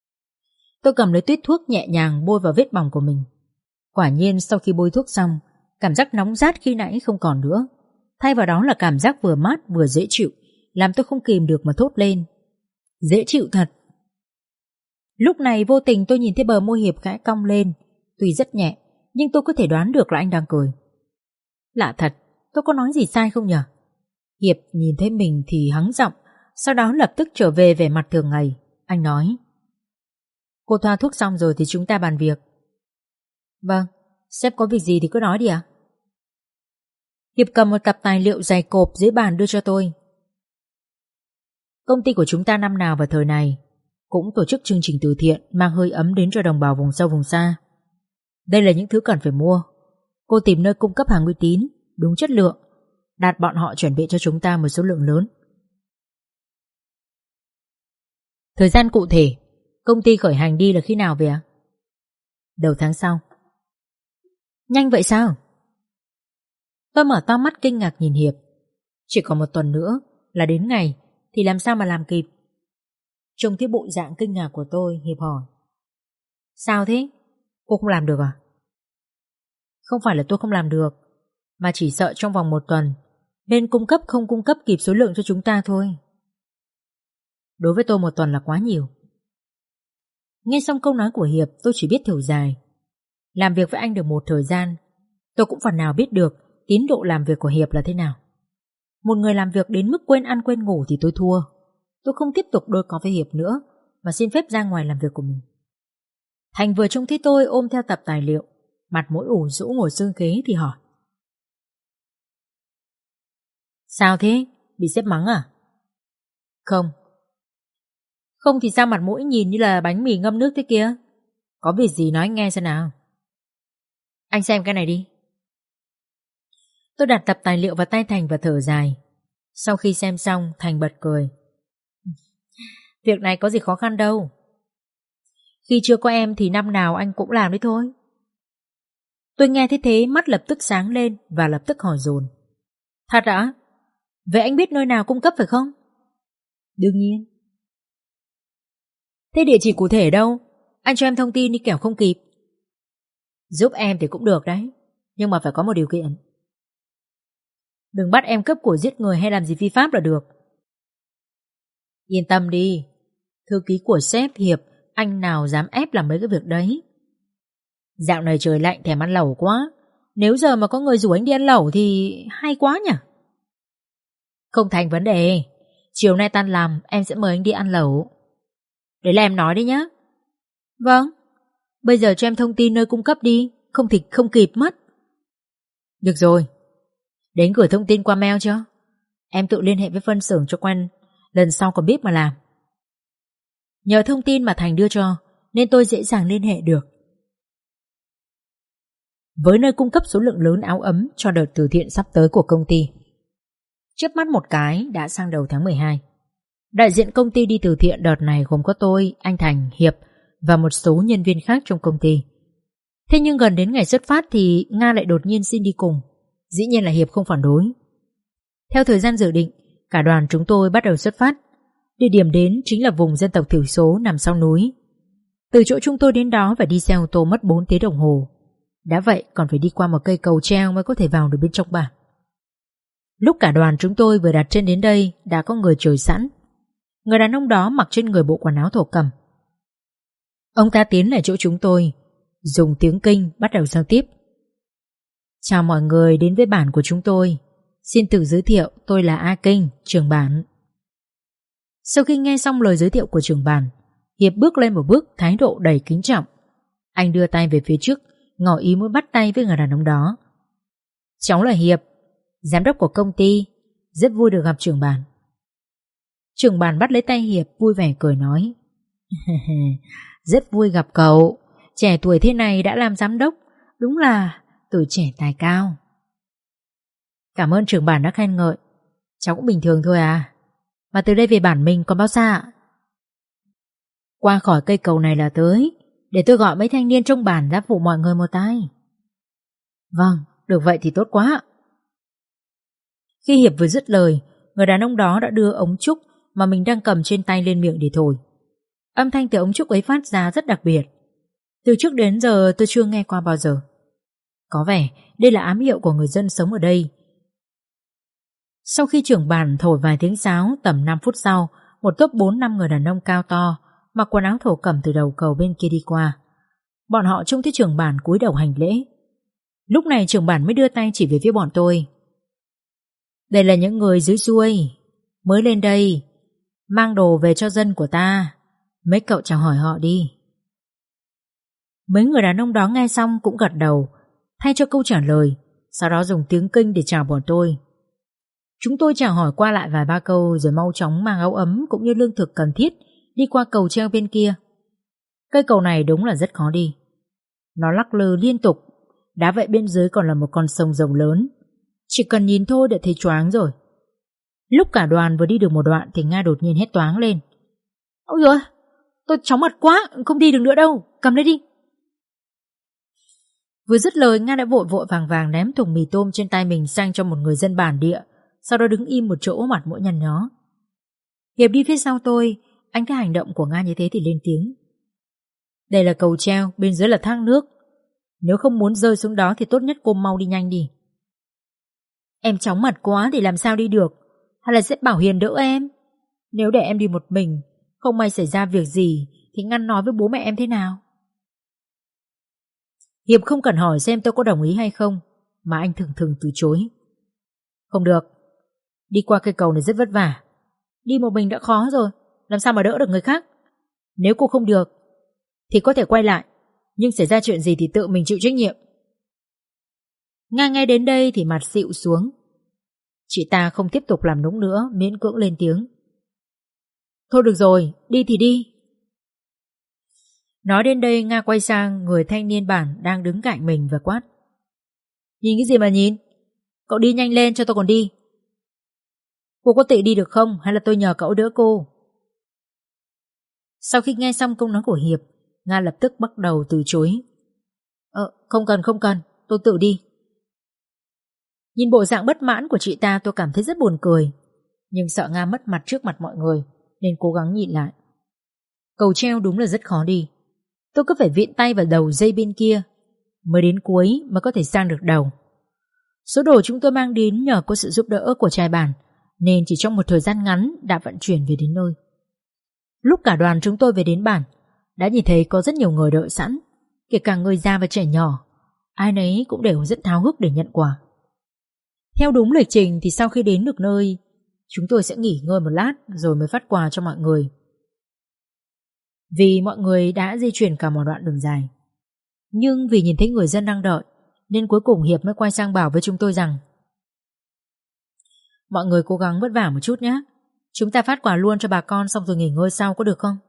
Speaker 1: Tôi cầm lấy tuyết thuốc nhẹ nhàng bôi vào vết bỏng của mình. Quả nhiên sau khi bôi thuốc xong, cảm giác nóng rát khi nãy không còn nữa. Thay vào đó là cảm giác vừa mát vừa dễ chịu, làm tôi không kìm được mà thốt lên. Dễ chịu thật. Lúc này vô tình tôi nhìn thấy bờ môi Hiệp khẽ cong lên, tuy rất nhẹ, nhưng tôi có thể đoán được là anh đang cười. Lạ thật, tôi có nói gì sai không nhở? Hiệp nhìn thấy mình thì hắng giọng, sau đó lập tức trở về vẻ mặt thường ngày. Anh nói: Cô thoa thuốc xong rồi thì chúng ta bàn việc. Vâng, sếp có việc gì thì cứ nói đi ạ. Hiệp cầm một tập tài liệu dày cộp dưới bàn đưa cho tôi. Công ty của chúng ta năm nào vào thời này cũng tổ chức chương trình từ thiện mang hơi ấm đến cho đồng bào vùng sâu vùng xa. Đây là những thứ cần phải mua. Cô tìm nơi cung cấp hàng uy tín, đúng chất lượng, đặt bọn họ chuẩn bị cho chúng ta một số lượng lớn. Thời gian cụ thể công ty khởi hành đi là khi nào vậy ạ? Đầu tháng sau. Nhanh vậy sao? Tôi mở to mắt kinh ngạc nhìn Hiệp. Chỉ còn một tuần nữa là đến ngày, thì làm sao mà làm kịp? Trông thấy bộ dạng kinh ngạc của tôi, Hiệp hỏi: Sao thế? Cô không làm được à? Không phải là tôi không làm được, mà chỉ sợ trong vòng một tuần bên cung cấp không cung cấp kịp số lượng cho chúng ta thôi. Đối với tôi một tuần là quá nhiều. Nghe xong câu nói của Hiệp, tôi chỉ biết thở dài. Làm việc với anh được một thời gian, tôi cũng phần nào biết được tín độ làm việc của Hiệp là thế nào. Một người làm việc đến mức quên ăn quên ngủ thì tôi thua. Tôi không tiếp tục đôi co với Hiệp nữa, mà xin phép ra ngoài làm việc của mình. Thành vừa trông thấy tôi ôm theo tập tài liệu, mặt mũi ủ rũ ngồi xương ghế thì hỏi: Sao thế? Bị sếp mắng à? Không. Không thì sao mặt mũi nhìn như là bánh mì ngâm nước thế kia? Có việc gì nói anh nghe xem nào. Anh xem cái này đi. Tôi đặt tập tài liệu vào tay Thành và thở dài. Sau khi xem xong, Thành bật cười. Việc này có gì khó khăn đâu. Khi chưa có em thì năm nào anh cũng làm đấy thôi. Tôi nghe thấy thế, mắt lập tức sáng lên và lập tức hỏi dồn: Thật ạ? Vậy anh biết nơi nào cung cấp phải không? Đương nhiên. Thế địa chỉ cụ thể đâu? Anh cho em thông tin đi kẻo không kịp. Giúp em thì cũng được đấy, nhưng mà phải có một điều kiện. Đừng bắt em cướp của giết người hay làm gì phi pháp là được. Yên tâm đi, thư ký của sếp Hiệp, anh nào dám ép làm mấy cái việc đấy. Dạo này trời lạnh thèm ăn lẩu quá. Nếu giờ mà có người rủ anh đi ăn lẩu thì hay quá nhỉ. Không thành vấn đề. Chiều nay tan làm em sẽ mời anh đi ăn lẩu. Đấy là em nói đấy nhá. Vâng. Bây giờ cho em thông tin nơi cung cấp đi, không thì không kịp mất. Được rồi. Đến gửi thông tin qua mail cho. Em tự liên hệ với phân xưởng cho quen, lần sau còn biết mà làm. Nhờ thông tin mà Thành đưa cho nên tôi dễ dàng liên hệ được. Với nơi cung cấp số lượng lớn áo ấm cho đợt từ thiện sắp tới của công ty. Chớp mắt một cái đã sang đầu tháng 12. Đại diện công ty đi từ thiện đợt này gồm có tôi, anh Thành, Hiệp và một số nhân viên khác trong công ty. Thế nhưng gần đến ngày xuất phát thì Nga lại đột nhiên xin đi cùng. Dĩ nhiên là Hiệp không phản đối. Theo thời gian dự định, cả đoàn chúng tôi bắt đầu xuất phát. Địa điểm đến chính là vùng dân tộc thiểu số nằm sau núi. Từ chỗ chúng tôi đến đó phải đi xe ô tô mất 4 tiếng đồng hồ. Đã vậy còn phải đi qua một cây cầu treo mới có thể vào được bên trong bản. Lúc cả đoàn chúng tôi vừa đặt chân đến đây đã có người chờ sẵn. Người đàn ông đó mặc trên người bộ quần áo thổ cẩm. Ông ta tiến lại chỗ chúng tôi, dùng tiếng Kinh bắt đầu giao tiếp. Chào mọi người đến với bản của chúng tôi. Xin tự giới thiệu, tôi là A Kinh, trưởng bản. Sau khi nghe xong lời giới thiệu của trưởng bản, Hiệp bước lên một bước, thái độ đầy kính trọng. Anh đưa tay về phía trước, ngỏ ý muốn bắt tay với người đàn ông đó. Cháu là Hiệp, giám đốc của công ty, rất vui được gặp trưởng bản. Trưởng bản bắt lấy tay Hiệp, vui vẻ cười nói: Rất vui gặp cậu, trẻ tuổi thế này đã làm giám đốc, đúng là tuổi trẻ tài cao. Cảm ơn trưởng bản đã khen ngợi. Cháu cũng bình thường thôi à. Mà từ đây về bản mình còn bao xa ạ? Qua khỏi cây cầu này là tới. Để tôi gọi mấy thanh niên trong bản ra phụ mọi người một tay. Vâng, được vậy thì tốt quá. Khi Hiệp vừa dứt lời, người đàn ông đó đã đưa ống trúc mà mình đang cầm trên tay lên miệng để thổi. Âm thanh từ ống trúc ấy phát ra rất đặc biệt. Từ trước đến giờ tôi chưa nghe qua bao giờ. Có vẻ đây là ám hiệu của người dân sống ở đây. Sau khi trưởng bản thổi vài tiếng sáo, tầm 5 phút sau, một tốp 4-5 người đàn ông cao to, mặc quần áo thổ cẩm từ đầu cầu bên kia đi qua. Bọn họ trông thấy trưởng bản cúi đầu hành lễ. Lúc này trưởng bản mới đưa tay chỉ về phía bọn tôi. Đây là những người dưới xuôi, mới lên đây, mang đồ về cho dân của ta. Mấy cậu chào hỏi họ đi. Mấy người đàn ông đó nghe xong cũng gật đầu, thay cho câu trả lời, sau đó dùng tiếng Kinh để chào bọn tôi. Chúng tôi chào hỏi qua lại vài ba câu rồi mau chóng mang áo ấm cũng như lương thực cần thiết đi qua cầu treo bên kia. Cây cầu này đúng là rất khó đi. Nó lắc lư liên tục, đá vậy bên dưới còn là một con sông rộng lớn. Chỉ cần nhìn thôi đã thấy choáng rồi. Lúc cả đoàn vừa đi được một đoạn thì Nga đột nhiên hét toáng lên. Ôi giời, tôi chóng mặt quá, không đi được nữa đâu, cầm lấy đi. Vừa dứt lời, Nga đã vội vội vàng vàng ném thùng mì tôm trên tay mình sang cho một người dân bản địa, sau đó đứng im một chỗ mặt mũi nhăn nhó. Hiệp đi phía sau tôi, anh thấy hành động của Nga như thế thì lên tiếng. Đây là cầu treo, bên dưới là thác nước. Nếu không muốn rơi xuống đó thì tốt nhất cô mau đi nhanh đi. Em chóng mặt quá thì làm sao đi được, hay là sẽ bảo Hiền đỡ em? Nếu để em đi một mình, không may xảy ra việc gì thì ngăn nói với bố mẹ em thế nào? Hiệp không cần hỏi xem tôi có đồng ý hay không, mà anh thường thường từ chối. Không được, đi qua cây cầu này rất vất vả. Đi một mình đã khó rồi, làm sao mà đỡ được người khác? Nếu cô không được thì có thể quay lại, nhưng xảy ra chuyện gì thì tự mình chịu trách nhiệm. Nga nghe đến đây thì mặt xịu xuống. Chị ta không tiếp tục làm nũng nữa, miễn cưỡng lên tiếng. Thôi được rồi, đi thì đi. Nói đến đây, Nga quay sang người thanh niên bản đang đứng cạnh mình và quát. Nhìn cái gì mà nhìn? Cậu đi nhanh lên cho tôi còn đi. Cô có tự đi được không, hay là tôi nhờ cậu đỡ cô? Sau khi nghe xong câu nói của Hiệp, Nga lập tức bắt đầu từ chối. Không cần, tôi tự đi. Nhìn bộ dạng bất mãn của chị ta tôi cảm thấy rất buồn cười, nhưng sợ Nga mất mặt trước mặt mọi người nên cố gắng nhịn lại. Cầu treo đúng là rất khó đi. Tôi cứ phải viện tay vào đầu dây bên kia, mới đến cuối mới có thể sang được đầu. Số đồ chúng tôi mang đến nhờ có sự giúp đỡ của trai bản, nên chỉ trong một thời gian ngắn đã vận chuyển về đến nơi. Lúc cả đoàn chúng tôi về đến bản, đã nhìn thấy có rất nhiều người đợi sẵn, kể cả người già và trẻ nhỏ. Ai nấy cũng đều rất háo hức để nhận quà. Theo đúng lịch trình thì sau khi đến được nơi, chúng tôi sẽ nghỉ ngơi một lát rồi mới phát quà cho mọi người. Vì mọi người đã di chuyển cả một đoạn đường dài, nhưng vì nhìn thấy người dân đang đợi nên cuối cùng Hiệp mới quay sang bảo với chúng tôi rằng mọi người cố gắng vất vả một chút nhé. Chúng ta phát quà luôn cho bà con xong rồi nghỉ ngơi sau có được không?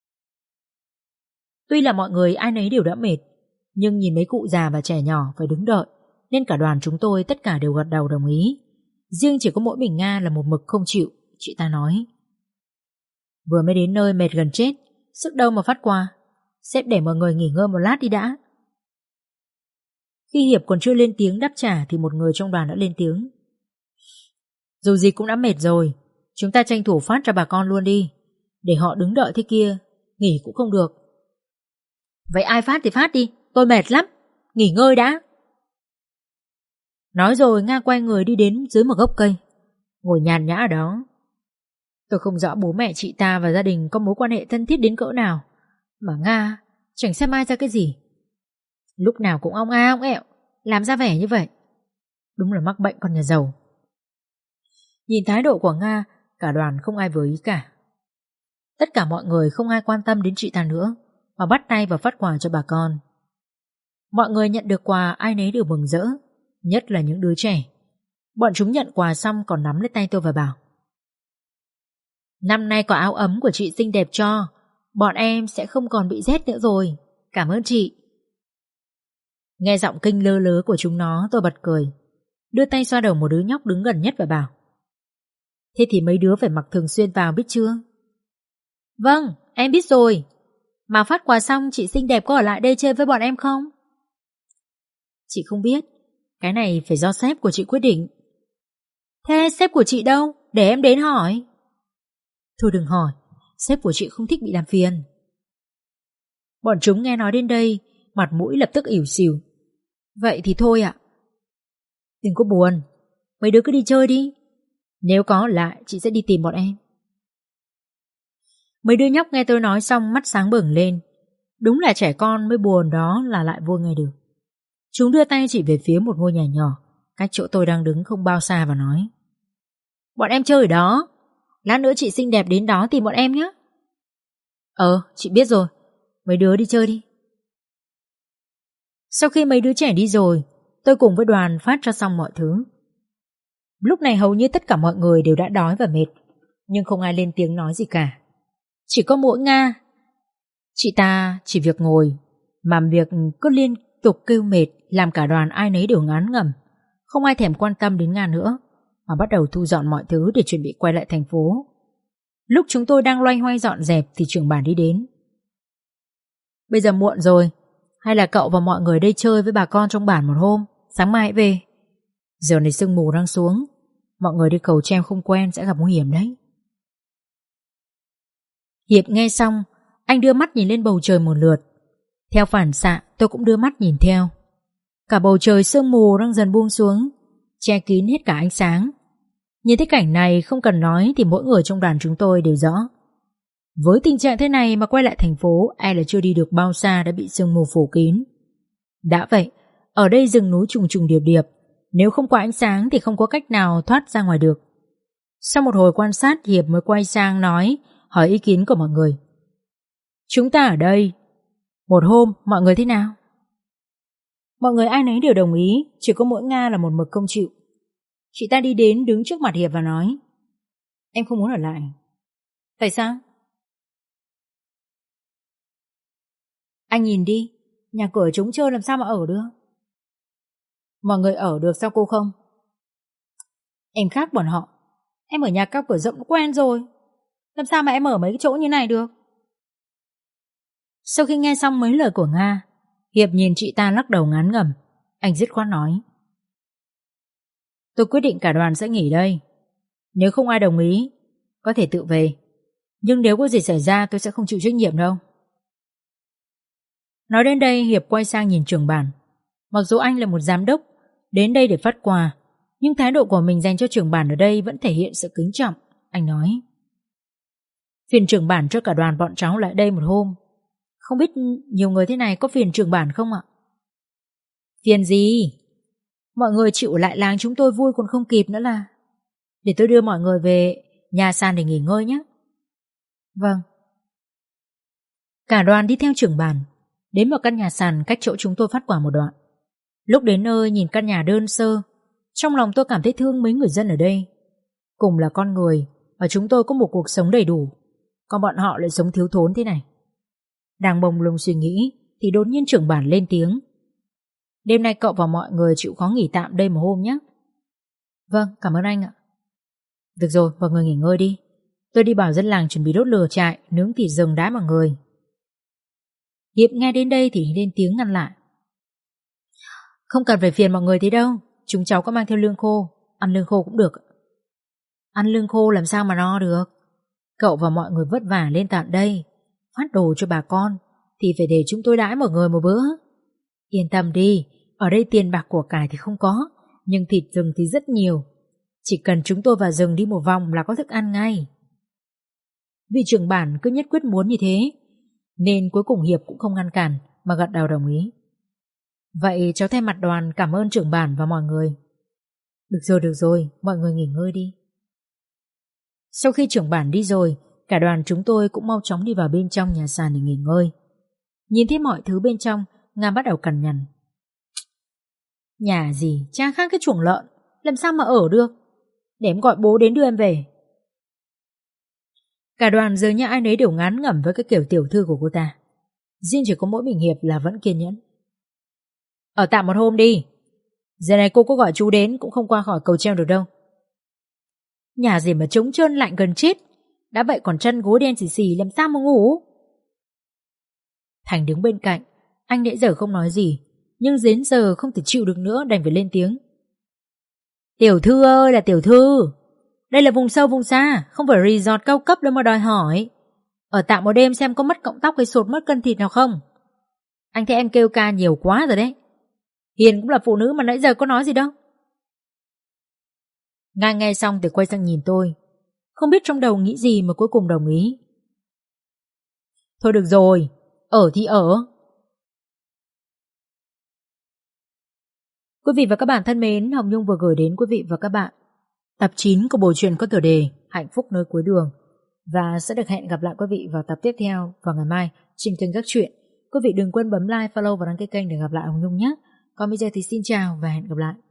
Speaker 1: Tuy là mọi người ai nấy đều đã mệt, nhưng nhìn mấy cụ già và trẻ nhỏ phải đứng đợi nên cả đoàn chúng tôi tất cả đều gật đầu đồng ý. Riêng chỉ có mỗi mình Nga là một mực không chịu. Chị ta nói, vừa mới đến nơi mệt gần chết, sức đâu mà phát quà. Sếp để mọi người nghỉ ngơi một lát đi đã. Khi Hiệp còn chưa lên tiếng đáp trả thì một người trong đoàn đã lên tiếng. Dù gì cũng đã mệt rồi, chúng ta tranh thủ phát cho bà con luôn đi, để họ đứng đợi thế kia, nghỉ cũng không được. Vậy ai phát thì phát đi, tôi mệt lắm, nghỉ ngơi đã. Nói rồi Nga quay người đi đến dưới một gốc cây, ngồi nhàn nhã ở đó. Tôi không rõ bố mẹ chị ta và gia đình có mối quan hệ thân thiết đến cỡ nào, mà Nga chẳng xem ai ra cái gì. Lúc nào cũng ong a ong ẹo, làm ra vẻ như vậy. Đúng là mắc bệnh con nhà giàu. Nhìn thái độ của Nga, cả đoàn không ai vừa ý cả. Tất cả mọi người không ai quan tâm đến chị ta nữa, mà bắt tay vào phát quà cho bà con. Mọi người nhận được quà ai nấy đều mừng rỡ, nhất là những đứa trẻ. Bọn chúng nhận quà xong còn nắm lấy tay tôi và bảo, năm nay có áo ấm của chị xinh đẹp cho, bọn em sẽ không còn bị rét nữa rồi. Cảm ơn chị. Nghe giọng kinh lơ lớ của chúng nó tôi bật cười, đưa tay xoa đầu một đứa nhóc đứng gần nhất và bảo, thế thì mấy đứa phải mặc thường xuyên vào biết chưa? Vâng, em biết rồi. Mà phát quà xong chị xinh đẹp có ở lại đây chơi với bọn em không? Chị không biết, cái này phải do sếp của chị quyết định. Thế sếp của chị đâu? Để em đến hỏi. Thôi đừng hỏi, sếp của chị không thích bị làm phiền. Bọn chúng nghe nói đến đây, mặt mũi lập tức ỉu xìu. Vậy thì thôi ạ. Đừng có buồn, mấy đứa cứ đi chơi đi. Nếu có ở lại chị sẽ đi tìm bọn em. Mấy đứa nhóc nghe tôi nói xong mắt sáng bừng lên. Đúng là trẻ con mới buồn đó là lại vui ngay được. Chúng đưa tay chỉ về phía một ngôi nhà nhỏ cách chỗ tôi đang đứng không bao xa và nói: Bọn em chơi ở đó, lát nữa chị xinh đẹp đến đó tìm bọn em nhé. Chị biết rồi, mấy đứa đi chơi đi. Sau khi mấy đứa trẻ đi rồi, tôi cùng với đoàn phát cho xong mọi thứ. Lúc này hầu như tất cả mọi người đều đã đói và mệt, nhưng không ai lên tiếng nói gì cả. Chỉ có mỗi Nga. Chị ta chỉ việc ngồi, mà việc cứ liên tục kêu mệt làm cả đoàn ai nấy đều ngán ngẩm. Không ai thèm quan tâm đến Nga nữa, mà bắt đầu thu dọn mọi thứ để chuẩn bị quay lại thành phố. Lúc chúng tôi đang loay hoay dọn dẹp thì trưởng bản đi đến. Bây giờ muộn rồi, hay là cậu và mọi người đây chơi với bà con trong bản một hôm, sáng mai hãy về. Giờ này sương mù đang xuống, mọi người đi cầu treo không quen sẽ gặp nguy hiểm đấy. Hiệp nghe xong, anh đưa mắt nhìn lên bầu trời một lượt. Theo phản xạ tôi cũng đưa mắt nhìn theo. Cả bầu trời sương mù đang dần buông xuống, che kín hết cả ánh sáng. Nhìn thấy cảnh này không cần nói thì mỗi người trong đoàn chúng tôi đều rõ. Với tình trạng thế này mà quay lại thành phố, e là chưa đi được bao xa đã bị sương mù phủ kín. Đã vậy, ở đây rừng núi trùng trùng điệp điệp, nếu không có ánh sáng thì không có cách nào thoát ra ngoài được. Sau một hồi quan sát, Hiệp mới quay sang hỏi ý kiến của mọi người. Chúng ta ở đây một hôm, mọi người thế nào? Mọi người ai nấy đều đồng ý, chỉ có mỗi Nga là một mực không chịu. Chị ta đi đến đứng trước mặt Hiệp và nói: Em không muốn ở lại. Tại sao? Anh nhìn đi, nhà cửa trống trơn làm sao mà ở được? Mọi người ở được sao cô không? Em khác bọn họ. Em ở nhà cao cửa rộng quen rồi, làm sao mà em ở mấy cái chỗ như này được? Sau khi nghe xong mấy lời của Nga, Hiệp nhìn chị ta lắc đầu ngán ngẩm. Anh dứt khoát nói: Tôi quyết định cả đoàn sẽ nghỉ đây. Nếu không ai đồng ý, có thể tự về. Nhưng nếu có gì xảy ra tôi sẽ không chịu trách nhiệm đâu. Nói đến đây, Hiệp quay sang nhìn trưởng bản. Mặc dù anh là một giám đốc đến đây để phát quà, nhưng thái độ của mình dành cho trưởng bản ở đây vẫn thể hiện sự kính trọng. Anh nói: Phiền trưởng bản cho cả đoàn bọn cháu lại đây một hôm. Không biết nhiều người thế này có phiền trưởng bản không ạ? Phiền gì? Mọi người chịu lại làng chúng tôi vui còn không kịp nữa là. Để tôi đưa mọi người về nhà sàn để nghỉ ngơi nhé. Vâng. Cả đoàn đi theo trưởng bản đến một căn nhà sàn cách chỗ chúng tôi phát quà một đoạn. Lúc đến nơi nhìn căn nhà đơn sơ, trong lòng tôi cảm thấy thương mấy người dân ở đây. Cùng là con người và chúng tôi có một cuộc sống đầy đủ, còn bọn họ lại sống thiếu thốn thế này. Đang bồng lung suy nghĩ thì đột nhiên trưởng bản lên tiếng: Đêm nay cậu và mọi người chịu khó nghỉ tạm đây một hôm nhé. Vâng, cảm ơn anh ạ. Được rồi, mọi người nghỉ ngơi đi. Tôi đi bảo dân làng chuẩn bị đốt lửa trại, nướng thịt rừng đãi mọi người. Hiệp nghe đến đây thì lên tiếng ngăn lại: Không cần phải phiền mọi người thế đâu, chúng cháu có mang theo lương khô, ăn lương khô cũng được. Ăn lương khô làm sao mà no được? Cậu và mọi người vất vả lên tận đây phát đồ cho bà con thì phải để chúng tôi đãi mọi người một bữa. Yên tâm đi, ở đây tiền bạc của cải thì không có, nhưng thịt rừng thì rất nhiều. Chỉ cần chúng tôi vào rừng đi một vòng là có thức ăn ngay. Vị trưởng bản cứ nhất quyết muốn như thế, nên cuối cùng Hiệp cũng không ngăn cản mà gật đầu đồng ý. Vậy cháu thay mặt đoàn cảm ơn trưởng bản và mọi người. Được rồi, mọi người nghỉ ngơi đi. Sau khi trưởng bản đi rồi, cả đoàn chúng tôi cũng mau chóng đi vào bên trong nhà sàn để nghỉ ngơi. Nhìn thấy mọi thứ bên trong, Nga bắt đầu cằn nhằn: Nhà gì cha khác cái chuồng lợn, làm sao mà ở được? Để em gọi bố đến đưa em về. Cả đoàn giờ nhà ai nấy đều ngán ngẩm với cái kiểu tiểu thư của cô ta. Riêng chỉ có mỗi mình Hiệp là vẫn kiên nhẫn. Ở tạm một hôm đi. Giờ này cô có gọi chú đến cũng không qua khỏi cầu treo được đâu. Nhà gì mà trống trơn lạnh gần chết, đã vậy còn chân gối đen xì xì làm sao mà ngủ. Thành đứng bên cạnh, anh nãy giờ không nói gì, nhưng đến giờ không thể chịu được nữa đành phải lên tiếng: Tiểu thư ơi là tiểu thư, đây là vùng sâu vùng xa, không phải resort cao cấp đâu mà đòi hỏi. Ở tạm một đêm xem có mất cọng tóc hay sột mất cân thịt nào không. Anh thấy em kêu ca nhiều quá rồi đấy. Hiền cũng là phụ nữ mà nãy giờ có nói gì đâu. Nga nghe xong thì quay sang nhìn tôi, không biết trong đầu nghĩ gì mà cuối cùng đồng ý. Thôi được rồi, ở thì ở. Quý vị và các bạn thân mến, Hồng Nhung vừa gửi đến quý vị và các bạn tập 9 của bộ truyện có tựa đề Hạnh phúc nơi cuối đường, và sẽ được hẹn gặp lại quý vị vào tập tiếp theo vào ngày mai trên kênh Các Chuyện. Quý vị đừng quên bấm like, follow và đăng ký kênh để gặp lại Hồng Nhung nhé. Còn bây giờ thì xin chào và hẹn gặp lại.